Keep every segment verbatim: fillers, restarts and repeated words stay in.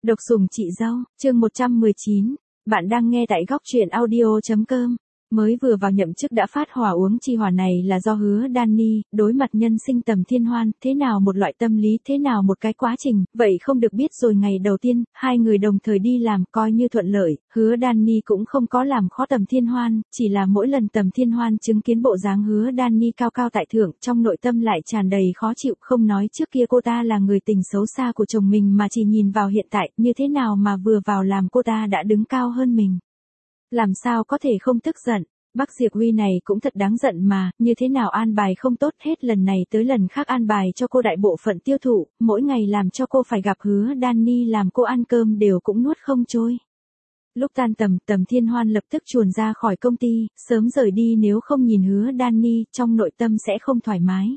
Độc sủng chị dâu, chương một trăm mười chín. Bạn đang nghe tại góc truyện audio chấm com. Mới vừa vào nhậm chức đã phát hỏa uống chi hỏa này là do Hứa Danny, đối mặt nhân sinh Tầm Thiên Hoan, thế nào một loại tâm lý, thế nào một cái quá trình, vậy không được biết rồi. Ngày đầu tiên, hai người đồng thời đi làm coi như thuận lợi, Hứa Danny cũng không có làm khó Tầm Thiên Hoan, chỉ là mỗi lần Tầm Thiên Hoan chứng kiến bộ dáng Hứa Danny cao cao tại thượng, trong nội tâm lại tràn đầy khó chịu, không nói trước kia cô ta là người tình xấu xa của chồng mình mà chỉ nhìn vào hiện tại, như thế nào mà vừa vào làm cô ta đã đứng cao hơn mình. Làm sao có thể không tức giận, Bắc Diệp Huy này cũng thật đáng giận mà, như thế nào an bài không tốt hết lần này tới lần khác an bài cho cô đại bộ phận tiêu thụ, mỗi ngày làm cho cô phải gặp Hứa Danny làm cô ăn cơm đều cũng nuốt không trôi. Lúc tan tầm, Tầm Thiên Hoan lập tức chuồn ra khỏi công ty, sớm rời đi nếu không nhìn Hứa Danny, trong nội tâm sẽ không thoải mái.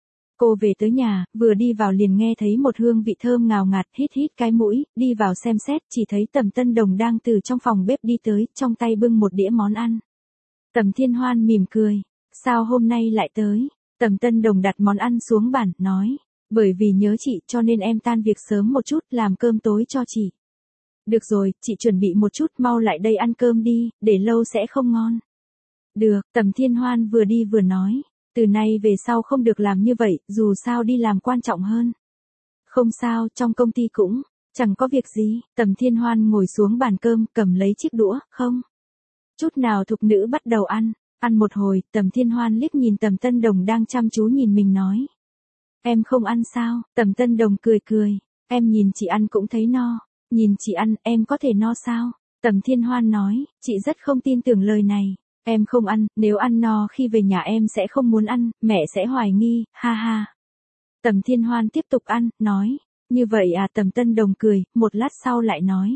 Cô về tới nhà, vừa đi vào liền nghe thấy một hương vị thơm ngào ngạt, hít hít cái mũi, đi vào xem xét, chỉ thấy Tầm Tân Đồng đang từ trong phòng bếp đi tới, trong tay bưng một đĩa món ăn. Tầm Thiên Hoan mỉm cười, sao hôm nay lại tới? Tầm Tân Đồng đặt món ăn xuống bàn, nói, bởi vì nhớ chị cho nên em tan việc sớm một chút, làm cơm tối cho chị. Được rồi, chị chuẩn bị một chút, mau lại đây ăn cơm đi, để lâu sẽ không ngon. Được, Tầm Thiên Hoan vừa đi vừa nói, từ nay về sau không được làm như vậy, dù sao đi làm quan trọng hơn. Không sao, trong công ty cũng chẳng có việc gì. Tầm Thiên Hoan ngồi xuống bàn cơm, cầm lấy chiếc đũa, không chút nào thục nữ bắt đầu ăn. Ăn một hồi, Tầm Thiên Hoan liếc nhìn Tầm Tân Đồng đang chăm chú nhìn mình nói, em không ăn sao? Tầm Tân Đồng cười cười, em nhìn chị ăn cũng thấy no. Nhìn chị ăn, em có thể no sao? Tầm Thiên Hoan nói, chị rất không tin tưởng lời này. Em không ăn, nếu ăn no khi về nhà em sẽ không muốn ăn, mẹ sẽ hoài nghi, ha ha. Tầm Thiên Hoan tiếp tục ăn, nói, như vậy à? Tầm Tân Đồng cười, một lát sau lại nói,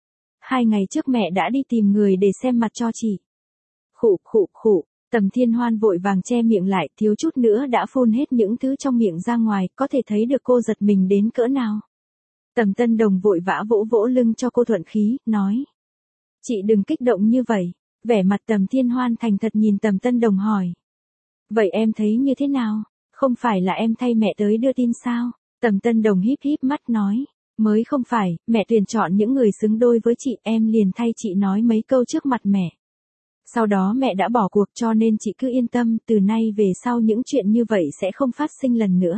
hai ngày trước mẹ đã đi tìm người để xem mặt cho chị. Khụ khụ khụ, Tầm Thiên Hoan vội vàng che miệng lại, thiếu chút nữa đã phun hết những thứ trong miệng ra ngoài, có thể thấy được cô giật mình đến cỡ nào. Tầm Tân Đồng vội vã vỗ vỗ lưng cho cô thuận khí, nói, chị đừng kích động như vậy. Vẻ mặt Tầm Thiên Hoan thành thật nhìn Tầm Tân Đồng hỏi, vậy em thấy như thế nào? Không phải là em thay mẹ tới đưa tin sao? Tầm Tân Đồng híp híp mắt nói, mới không phải, mẹ tuyển chọn những người xứng đôi với chị, em liền thay chị nói mấy câu trước mặt mẹ. Sau đó mẹ đã bỏ cuộc, cho nên chị cứ yên tâm, từ nay về sau những chuyện như vậy sẽ không phát sinh lần nữa.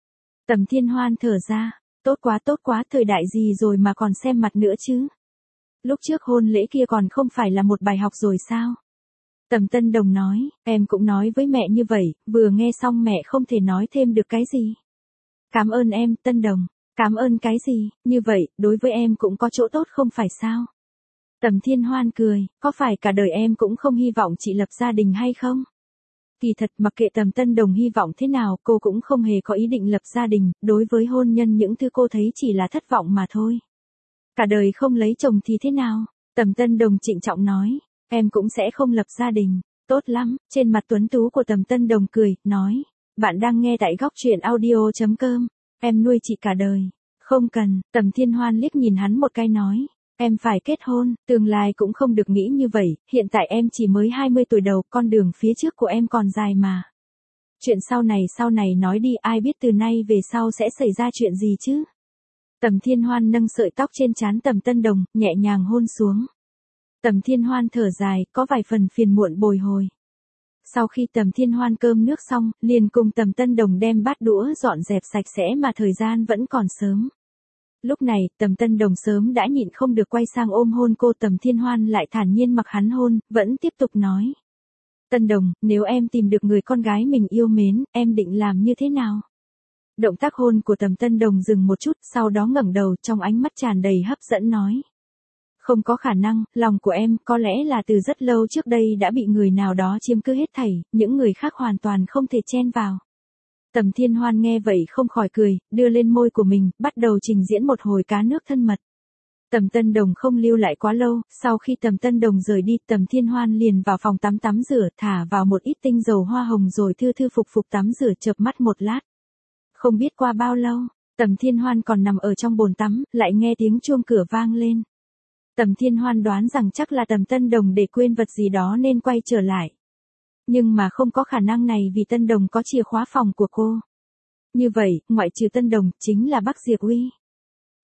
Tầm Thiên Hoan thở ra, tốt quá tốt quá, thời đại gì rồi mà còn xem mặt nữa chứ? Lúc trước hôn lễ kia còn không phải là một bài học rồi sao? Tầm Tân Đồng nói, em cũng nói với mẹ như vậy, vừa nghe xong mẹ không thể nói thêm được cái gì. Cảm ơn em, Tân Đồng. Cảm ơn cái gì? Như vậy, đối với em cũng có chỗ tốt không phải sao? Tầm Thiên Hoan cười, có phải cả đời em cũng không hy vọng chị lập gia đình hay không? Kỳ thật mặc kệ Tầm Tân Đồng hy vọng thế nào, cô cũng không hề có ý định lập gia đình, đối với hôn nhân những thứ cô thấy chỉ là thất vọng mà thôi. Cả đời không lấy chồng thì thế nào? Tầm Tân Đồng trịnh trọng nói, em cũng sẽ không lập gia đình. Tốt lắm, trên mặt tuấn tú của Tầm Tân Đồng cười, nói, bạn đang nghe tại góc truyện audio chấm com, em nuôi chị cả đời. Không cần. Tầm Thiên Hoan liếc nhìn hắn một cái nói, em phải kết hôn, tương lai cũng không được nghĩ như vậy, hiện tại em chỉ mới hai mươi tuổi đầu, con đường phía trước của em còn dài mà. Chuyện sau này sau này nói đi, ai biết từ nay về sau sẽ xảy ra chuyện gì chứ? Tầm Thiên Hoan nâng sợi tóc trên trán Tầm Tân Đồng, nhẹ nhàng hôn xuống. Tầm Thiên Hoan thở dài, có vài phần phiền muộn bồi hồi. Sau khi Tầm Thiên Hoan cơm nước xong, liền cùng Tầm Tân Đồng đem bát đũa dọn dẹp sạch sẽ mà thời gian vẫn còn sớm. Lúc này, Tầm Tân Đồng sớm đã nhịn không được quay sang ôm hôn cô. Tầm Thiên Hoan lại thản nhiên mặc hắn hôn, vẫn tiếp tục nói. Tân Đồng, nếu em tìm được người con gái mình yêu mến, em định làm như thế nào? Động tác hôn của Tầm Tân Đồng dừng một chút, sau đó ngẩng đầu, trong ánh mắt tràn đầy hấp dẫn nói. Không có khả năng, lòng của em có lẽ là từ rất lâu trước đây đã bị người nào đó chiếm cứ hết thảy, những người khác hoàn toàn không thể chen vào. Tầm Thiên Hoan nghe vậy không khỏi cười, đưa lên môi của mình, bắt đầu trình diễn một hồi cá nước thân mật. Tầm Tân Đồng không lưu lại quá lâu, sau khi Tầm Tân Đồng rời đi, Tầm Thiên Hoan liền vào phòng tắm tắm rửa, thả vào một ít tinh dầu hoa hồng rồi thư thư phục phục tắm rửa, chợp mắt một lát. Không biết qua bao lâu, Tầm Thiên Hoan còn nằm ở trong bồn tắm, lại nghe tiếng chuông cửa vang lên. Tầm Thiên Hoan đoán rằng chắc là Tầm Tân Đồng để quên vật gì đó nên quay trở lại. Nhưng mà không có khả năng này vì Tân Đồng có chìa khóa phòng của cô. Như vậy, ngoại trừ Tân Đồng, chính là Bắc Diệp Huy.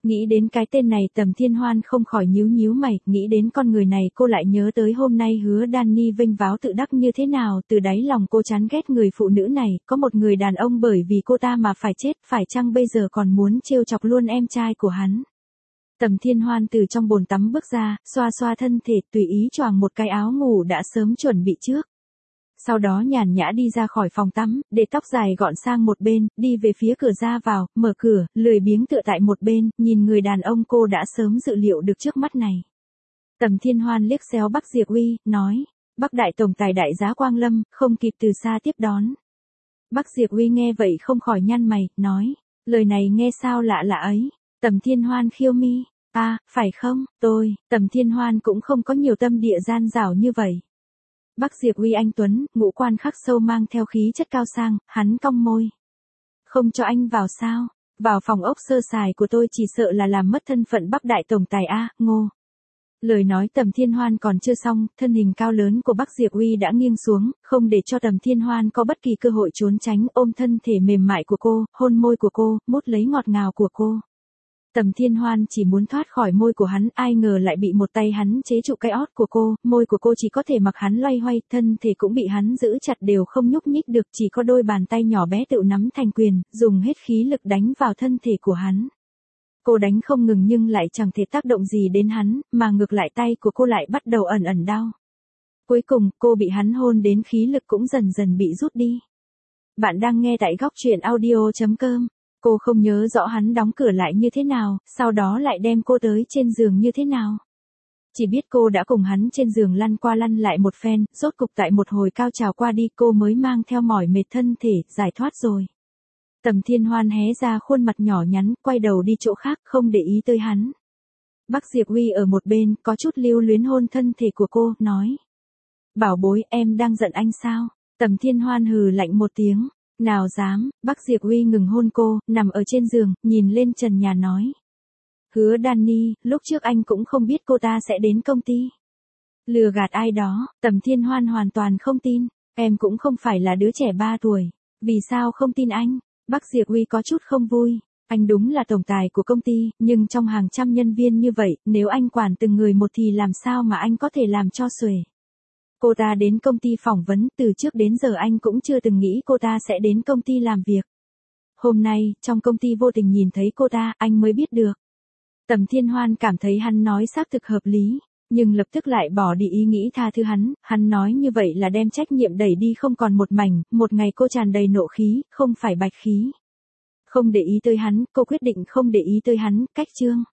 Nghĩ đến cái tên này Tầm Thiên Hoan không khỏi nhíu nhíu mày, nghĩ đến con người này cô lại nhớ tới hôm nay Hứa Danny vênh váo tự đắc như thế nào, từ đáy lòng cô chán ghét người phụ nữ này, có một người đàn ông bởi vì cô ta mà phải chết, phải chăng bây giờ còn muốn trêu chọc luôn em trai của hắn. Tầm Thiên Hoan từ trong bồn tắm bước ra, xoa xoa thân thể, tùy ý choàng một cái áo ngủ đã sớm chuẩn bị trước. Sau đó nhàn nhã đi ra khỏi phòng tắm, để tóc dài gọn sang một bên, đi về phía cửa ra vào, mở cửa, lười biếng tựa tại một bên, nhìn người đàn ông cô đã sớm dự liệu được trước mắt này. Tầm Thiên Hoan liếc xéo Bắc Diệp Uy, nói, Bắc Đại Tổng Tài đại giá Quang Lâm, không kịp từ xa tiếp đón. Bắc Diệp Uy nghe vậy không khỏi nhăn mày, nói, lời này nghe sao lạ lạ ấy. Tầm Thiên Hoan khiêu mi, à, phải không, tôi, Tầm Thiên Hoan cũng không có nhiều tâm địa gian dảo như vậy. Bắc Diệp Uy anh tuấn, ngũ quan khắc sâu mang theo khí chất cao sang, hắn cong môi. Không cho anh vào sao? Vào phòng ốc sơ sài của tôi chỉ sợ là làm mất thân phận Bắc Đại Tổng Tài a, Ngô. Lời nói Tầm Thiên Hoan còn chưa xong, thân hình cao lớn của Bắc Diệp Uy đã nghiêng xuống, không để cho Tầm Thiên Hoan có bất kỳ cơ hội trốn tránh, ôm thân thể mềm mại của cô, hôn môi của cô, mút lấy ngọt ngào của cô. Tầm Thiên Hoan chỉ muốn thoát khỏi môi của hắn, ai ngờ lại bị một tay hắn chế trụ cái ót của cô, môi của cô chỉ có thể mặc hắn loay hoay, thân thể cũng bị hắn giữ chặt đều không nhúc nhích được, chỉ có đôi bàn tay nhỏ bé tự nắm thành quyền, dùng hết khí lực đánh vào thân thể của hắn. Cô đánh không ngừng nhưng lại chẳng thể tác động gì đến hắn, mà ngược lại tay của cô lại bắt đầu ẩn ẩn đau. Cuối cùng, cô bị hắn hôn đến khí lực cũng dần dần bị rút đi. Bạn đang nghe tại góc truyện audio chấm com. Cô không nhớ rõ hắn đóng cửa lại như thế nào, sau đó lại đem cô tới trên giường như thế nào. Chỉ biết cô đã cùng hắn trên giường lăn qua lăn lại một phen, rốt cục tại một hồi cao trào qua đi cô mới mang theo mỏi mệt thân thể, giải thoát rồi. Tầm Thiên Hoan hé ra khuôn mặt nhỏ nhắn, quay đầu đi chỗ khác, không để ý tới hắn. Bắc Diệp Uy ở một bên, có chút lưu luyến hôn thân thể của cô, nói. Bảo bối, em đang giận anh sao? Tầm Thiên Hoan hừ lạnh một tiếng. Nào dám, Bắc Diệp Uy ngừng hôn cô, nằm ở trên giường, nhìn lên trần nhà nói. Hứa Danny, lúc trước anh cũng không biết cô ta sẽ đến công ty. Lừa gạt ai đó, Tầm Thiên Hoan hoàn toàn không tin, em cũng không phải là đứa trẻ ba tuổi, vì sao không tin anh? Bắc Diệp Uy có chút không vui, anh đúng là tổng tài của công ty, nhưng trong hàng trăm nhân viên như vậy, nếu anh quản từng người một thì làm sao mà anh có thể làm cho xuể. Cô ta đến công ty phỏng vấn, từ trước đến giờ anh cũng chưa từng nghĩ cô ta sẽ đến công ty làm việc. Hôm nay, trong công ty vô tình nhìn thấy cô ta, anh mới biết được. Tầm Thiên Hoan cảm thấy hắn nói xác thực hợp lý, nhưng lập tức lại bỏ đi ý nghĩ tha thứ hắn, hắn nói như vậy là đem trách nhiệm đẩy đi không còn một mảnh, một ngày cô tràn đầy nộ khí, không phải bạch khí. Không để ý tới hắn, cô quyết định không để ý tới hắn, cách chương.